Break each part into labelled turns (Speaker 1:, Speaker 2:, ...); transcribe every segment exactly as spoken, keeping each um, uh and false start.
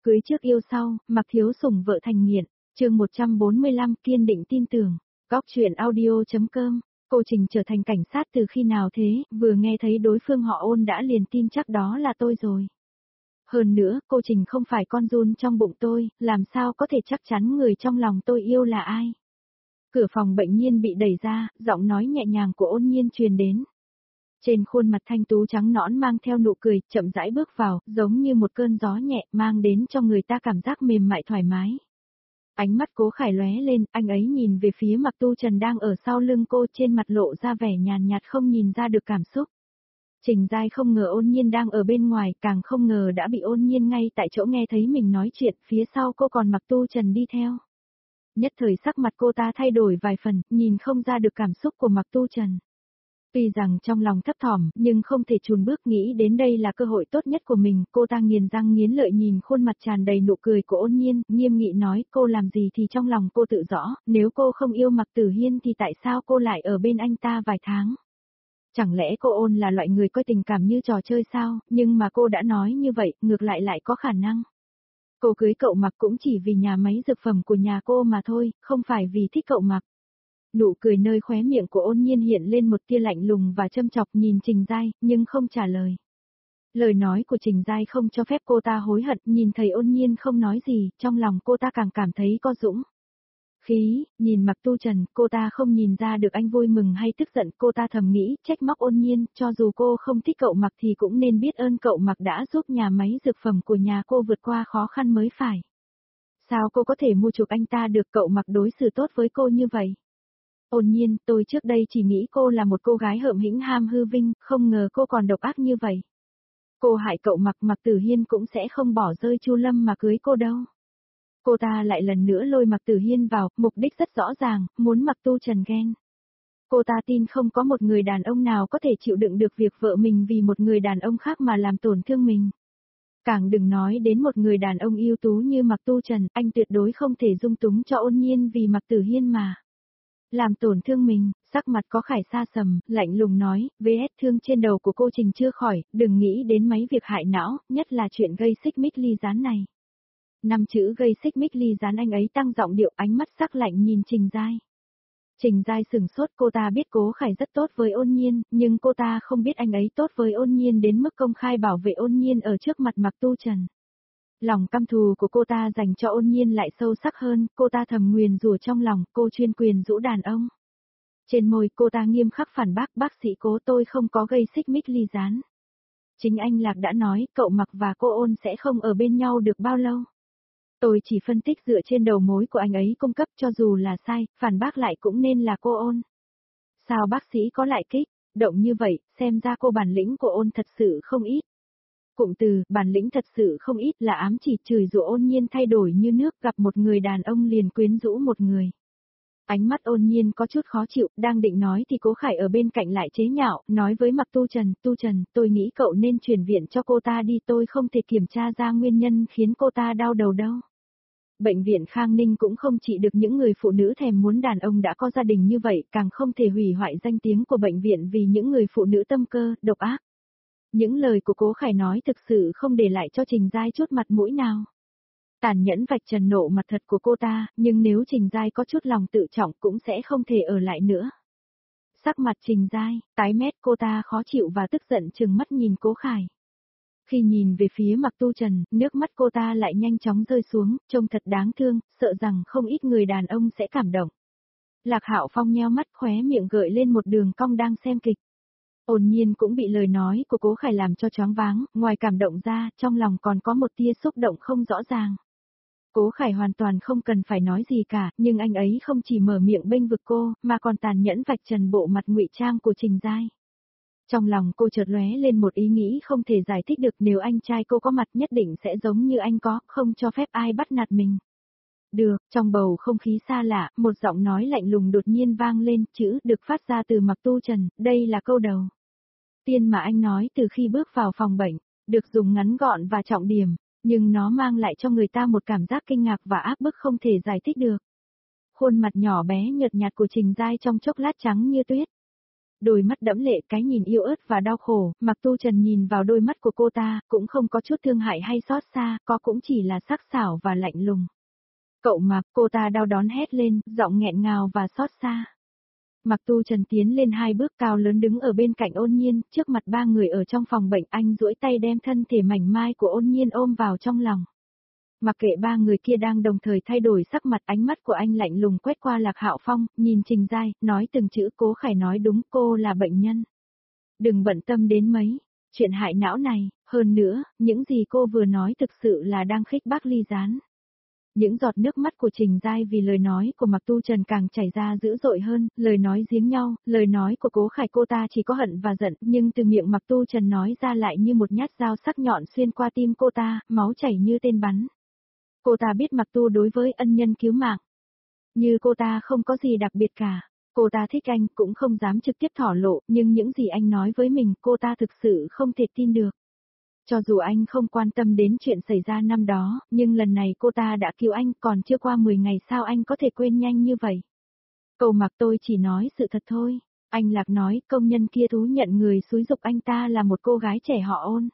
Speaker 1: Cưới trước yêu sau, Mặc Thiếu Sủng vợ thành nghiện, chương một trăm bốn mươi lăm kiên định tin tưởng, góc truyện audio.com, cô Trình trở thành cảnh sát từ khi nào thế, vừa nghe thấy đối phương họ Ôn đã liền tin chắc đó là tôi rồi. Hơn nữa, cô Trình không phải con giun trong bụng tôi, làm sao có thể chắc chắn người trong lòng tôi yêu là ai. Cửa phòng bệnh nhiên bị đẩy ra, giọng nói nhẹ nhàng của Ôn Nhiên truyền đến. Trên khuôn mặt thanh tú trắng nõn mang theo nụ cười, chậm rãi bước vào, giống như một cơn gió nhẹ, mang đến cho người ta cảm giác mềm mại thoải mái. Ánh mắt Cố Khải lóe lên, anh ấy nhìn về phía Mặc Tu Trần đang ở sau lưng cô, trên mặt lộ ra vẻ nhàn nhạt không nhìn ra được cảm xúc. Trình Giai không ngờ Ôn Nhiên đang ở bên ngoài, càng không ngờ đã bị Ôn Nhiên ngay tại chỗ nghe thấy mình nói chuyện, phía sau cô còn Mặc Tu Trần đi theo. Nhất thời sắc mặt cô ta thay đổi vài phần, nhìn không ra được cảm xúc của Mặc Tu Trần. Tuy rằng trong lòng thấp thỏm, nhưng không thể chùn bước, nghĩ đến đây là cơ hội tốt nhất của mình, cô ta nghiến răng nghiến lợi nhìn khuôn mặt tràn đầy nụ cười của Ôn Nhiên, nghiêm nghị nói, cô làm gì thì trong lòng cô tự rõ, nếu cô không yêu Mặc Tử Hiên thì tại sao cô lại ở bên anh ta vài tháng? Chẳng lẽ cô Ôn là loại người coi tình cảm như trò chơi sao, nhưng mà cô đã nói như vậy, ngược lại lại có khả năng. Cô cưới cậu Mặc cũng chỉ vì nhà máy dược phẩm của nhà cô mà thôi, không phải vì thích cậu Mặc. Nụ cười nơi khóe miệng của Ôn Nhiên hiện lên một tia lạnh lùng và châm chọc, nhìn Trình Giai, nhưng không trả lời. Lời nói của Trình Giai không cho phép cô ta hối hận, nhìn thấy Ôn Nhiên không nói gì, trong lòng cô ta càng cảm thấy có dũng khí, nhìn Mặc Tu Trần, cô ta không nhìn ra được anh vui mừng hay tức giận, cô ta thầm nghĩ, trách móc Ôn Nhiên, cho dù cô không thích cậu Mặc thì cũng nên biết ơn cậu Mặc đã giúp nhà máy dược phẩm của nhà cô vượt qua khó khăn mới phải. Sao cô có thể mua chuộc anh ta được, cậu Mặc đối xử tốt với cô như vậy? Ôn Nhiên, tôi trước đây chỉ nghĩ cô là một cô gái hợm hĩnh ham hư vinh, không ngờ cô còn độc ác như vậy. Cô hại cậu Mặc, Mặc Tử Hiên cũng sẽ không bỏ rơi Chu Lâm mà cưới cô đâu. Cô ta lại lần nữa lôi Mặc Tử Hiên vào, mục đích rất rõ ràng, muốn Mặc Tu Trần ghen. Cô ta tin không có một người đàn ông nào có thể chịu đựng được việc vợ mình vì một người đàn ông khác mà làm tổn thương mình. Càng đừng nói đến một người đàn ông ưu tú như Mặc Tu Trần, anh tuyệt đối không thể dung túng cho Ôn Nhiên vì Mặc Tử Hiên mà làm tổn thương mình. Sắc mặt Có Khải xa sầm, lạnh lùng nói, vết thương trên đầu của cô Trình chưa khỏi, đừng nghĩ đến mấy việc hại não, nhất là chuyện gây xích mích ly gián này. Năm chữ gây xích mích ly gián, anh ấy tăng giọng điệu, ánh mắt sắc lạnh nhìn Trình Giai. Trình Giai sừng sốt, cô ta biết Cố Khải rất tốt với Ôn Nhiên, nhưng cô ta không biết anh ấy tốt với Ôn Nhiên đến mức công khai bảo vệ Ôn Nhiên ở trước mặt Mặc Tu Trần. Lòng căm thù của cô ta dành cho Ôn Nhiên lại sâu sắc hơn, cô ta thầm nguyền rủa trong lòng, cô chuyên quyền rũ đàn ông. Trên môi cô ta nghiêm khắc phản bác, bác sĩ Cố, tôi không có gây xích mích ly gián. Chính anh Lạc đã nói, cậu Mặc và cô Ôn sẽ không ở bên nhau được bao lâu. Tôi chỉ phân tích dựa trên đầu mối của anh ấy cung cấp, cho dù là sai, phản bác lại cũng nên là cô Ôn. Sao bác sĩ có lại kích động như vậy, xem ra cô bản lĩnh của Ôn thật sự không ít. Cụm từ, bản lĩnh thật sự không ít là ám chỉ chửi rủa Ôn Nhiên thay đổi như nước, gặp một người đàn ông liền quyến rũ một người. Ánh mắt Ôn Nhiên có chút khó chịu, đang định nói thì Cố Khải ở bên cạnh lại chế nhạo, nói với Mặc Tu Trần, Tu Trần, tôi nghĩ cậu nên chuyển viện cho cô ta đi, tôi không thể kiểm tra ra nguyên nhân khiến cô ta đau đầu đâu. Bệnh viện Khang Ninh cũng không trị được những người phụ nữ thèm muốn đàn ông đã có gia đình như vậy, càng không thể hủy hoại danh tiếng của bệnh viện vì những người phụ nữ tâm cơ, độc ác. Những lời của Cố Khải nói thực sự không để lại cho Trình Giai chút mặt mũi nào. Tàn nhẫn vạch trần nộ mặt thật của cô ta, nhưng nếu Trình Giai có chút lòng tự trọng cũng sẽ không thể ở lại nữa. Sắc mặt Trình Giai, tái mét, cô ta khó chịu và tức giận trừng mắt nhìn Cố Khải. Khi nhìn về phía Mặc Tu Trần, nước mắt cô ta lại nhanh chóng rơi xuống, trông thật đáng thương, sợ rằng không ít người đàn ông sẽ cảm động. Lạc Hạo Phong nheo mắt, khóe miệng gợi lên một đường cong đang xem kịch. Ôn Nhiên cũng bị lời nói của Cố Khải làm cho choáng váng, ngoài cảm động ra, trong lòng còn có một tia xúc động không rõ ràng. Cố Khải hoàn toàn không cần phải nói gì cả, nhưng anh ấy không chỉ mở miệng bênh vực cô, mà còn tàn nhẫn vạch trần bộ mặt ngụy trang của Trình Giai. Trong lòng cô chợt lóe lên một ý nghĩ không thể giải thích được, nếu anh trai cô có mặt nhất định sẽ giống như anh có, không cho phép ai bắt nạt mình. Được, trong bầu không khí xa lạ, một giọng nói lạnh lùng đột nhiên vang lên, chữ được phát ra từ Mặc Tu Trần, đây là câu đầu tiên mà anh nói từ khi bước vào phòng bệnh, được dùng ngắn gọn và trọng điểm, nhưng nó mang lại cho người ta một cảm giác kinh ngạc và áp bức không thể giải thích được. Khuôn mặt nhỏ bé nhợt nhạt của Trình Giai trong chốc lát trắng như tuyết. Đôi mắt đẫm lệ, cái nhìn yêu ớt và đau khổ, Mạc Tu Trần nhìn vào đôi mắt của cô ta, cũng không có chút thương hại hay xót xa, có cũng chỉ là sắc sảo và lạnh lùng. Cậu Mạc, cô ta đau đớn hét lên, giọng nghẹn ngào và xót xa. Mạc Tu Trần tiến lên hai bước cao lớn đứng ở bên cạnh Ôn Nhiên, trước mặt ba người ở trong phòng bệnh, anh duỗi tay đem thân thể mảnh mai của Ôn Nhiên ôm vào trong lòng. Mặc kệ ba người kia đang đồng thời thay đổi sắc mặt, ánh mắt của anh lạnh lùng quét qua Lạc Hạo Phong, nhìn Trình Giai, nói từng chữ. Cố Khải nói đúng, cô là bệnh nhân. Đừng bận tâm đến mấy chuyện hại não này, hơn nữa, những gì cô vừa nói thực sự là đang khích bác Ly Gián. Những giọt nước mắt của Trình Giai vì lời nói của Mạc Tu Trần càng chảy ra dữ dội hơn, lời nói giếng nhau, lời nói của Cố Khải cô ta chỉ có hận và giận, nhưng từ miệng Mạc Tu Trần nói ra lại như một nhát dao sắc nhọn xuyên qua tim cô ta, máu chảy như tên bắn. Cô ta biết Mạc Tu đối với ân nhân cứu mạng. Như cô ta không có gì đặc biệt cả. Cô ta thích anh cũng không dám trực tiếp thổ lộ, nhưng những gì anh nói với mình cô ta thực sự không thể tin được. Cho dù anh không quan tâm đến chuyện xảy ra năm đó, nhưng lần này cô ta đã cứu anh, còn chưa qua mười ngày sao anh có thể quên nhanh như vậy. Cậu Mạc, tôi chỉ nói sự thật thôi. Anh Lạc nói công nhân kia thú nhận người xúi giục anh ta là một cô gái trẻ họ Ôn.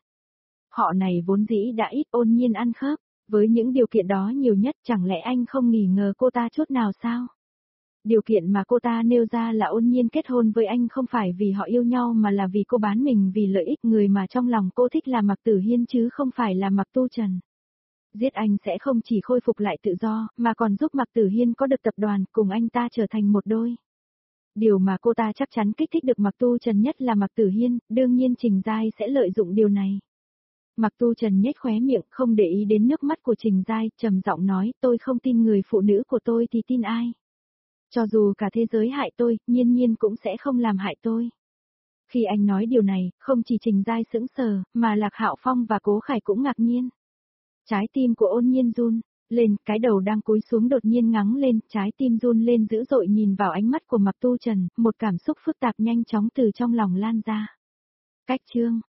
Speaker 1: Họ này vốn dĩ đã ít Ôn Nhiên ăn khớp. Với những điều kiện đó nhiều nhất, chẳng lẽ anh không nghi ngờ cô ta chút nào sao? Điều kiện mà cô ta nêu ra là Ôn Nhiên kết hôn với anh không phải vì họ yêu nhau mà là vì cô bán mình vì lợi ích, người mà trong lòng cô thích là Mạc Tử Hiên chứ không phải là Mạc Tu Trần. Giết anh sẽ không chỉ khôi phục lại tự do, mà còn giúp Mạc Tử Hiên có được tập đoàn, cùng anh ta trở thành một đôi. Điều mà cô ta chắc chắn kích thích được Mạc Tu Trần nhất là Mạc Tử Hiên, đương nhiên Trình Giai sẽ lợi dụng điều này. Mạc Tu Trần nhếch khóe miệng, không để ý đến nước mắt của Trình Giai, trầm giọng nói, tôi không tin người phụ nữ của tôi thì tin ai. Cho dù cả thế giới hại tôi, Nhiên Nhiên cũng sẽ không làm hại tôi. Khi anh nói điều này, không chỉ Trình Giai sững sờ, mà Lạc Hạo Phong và Cố Khải cũng ngạc nhiên. Trái tim của Ôn Nhiên run lên, cái đầu đang cúi xuống đột nhiên ngắng lên, trái tim run lên dữ dội nhìn vào ánh mắt của Mạc Tu Trần, một cảm xúc phức tạp nhanh chóng từ trong lòng lan ra. Cách chương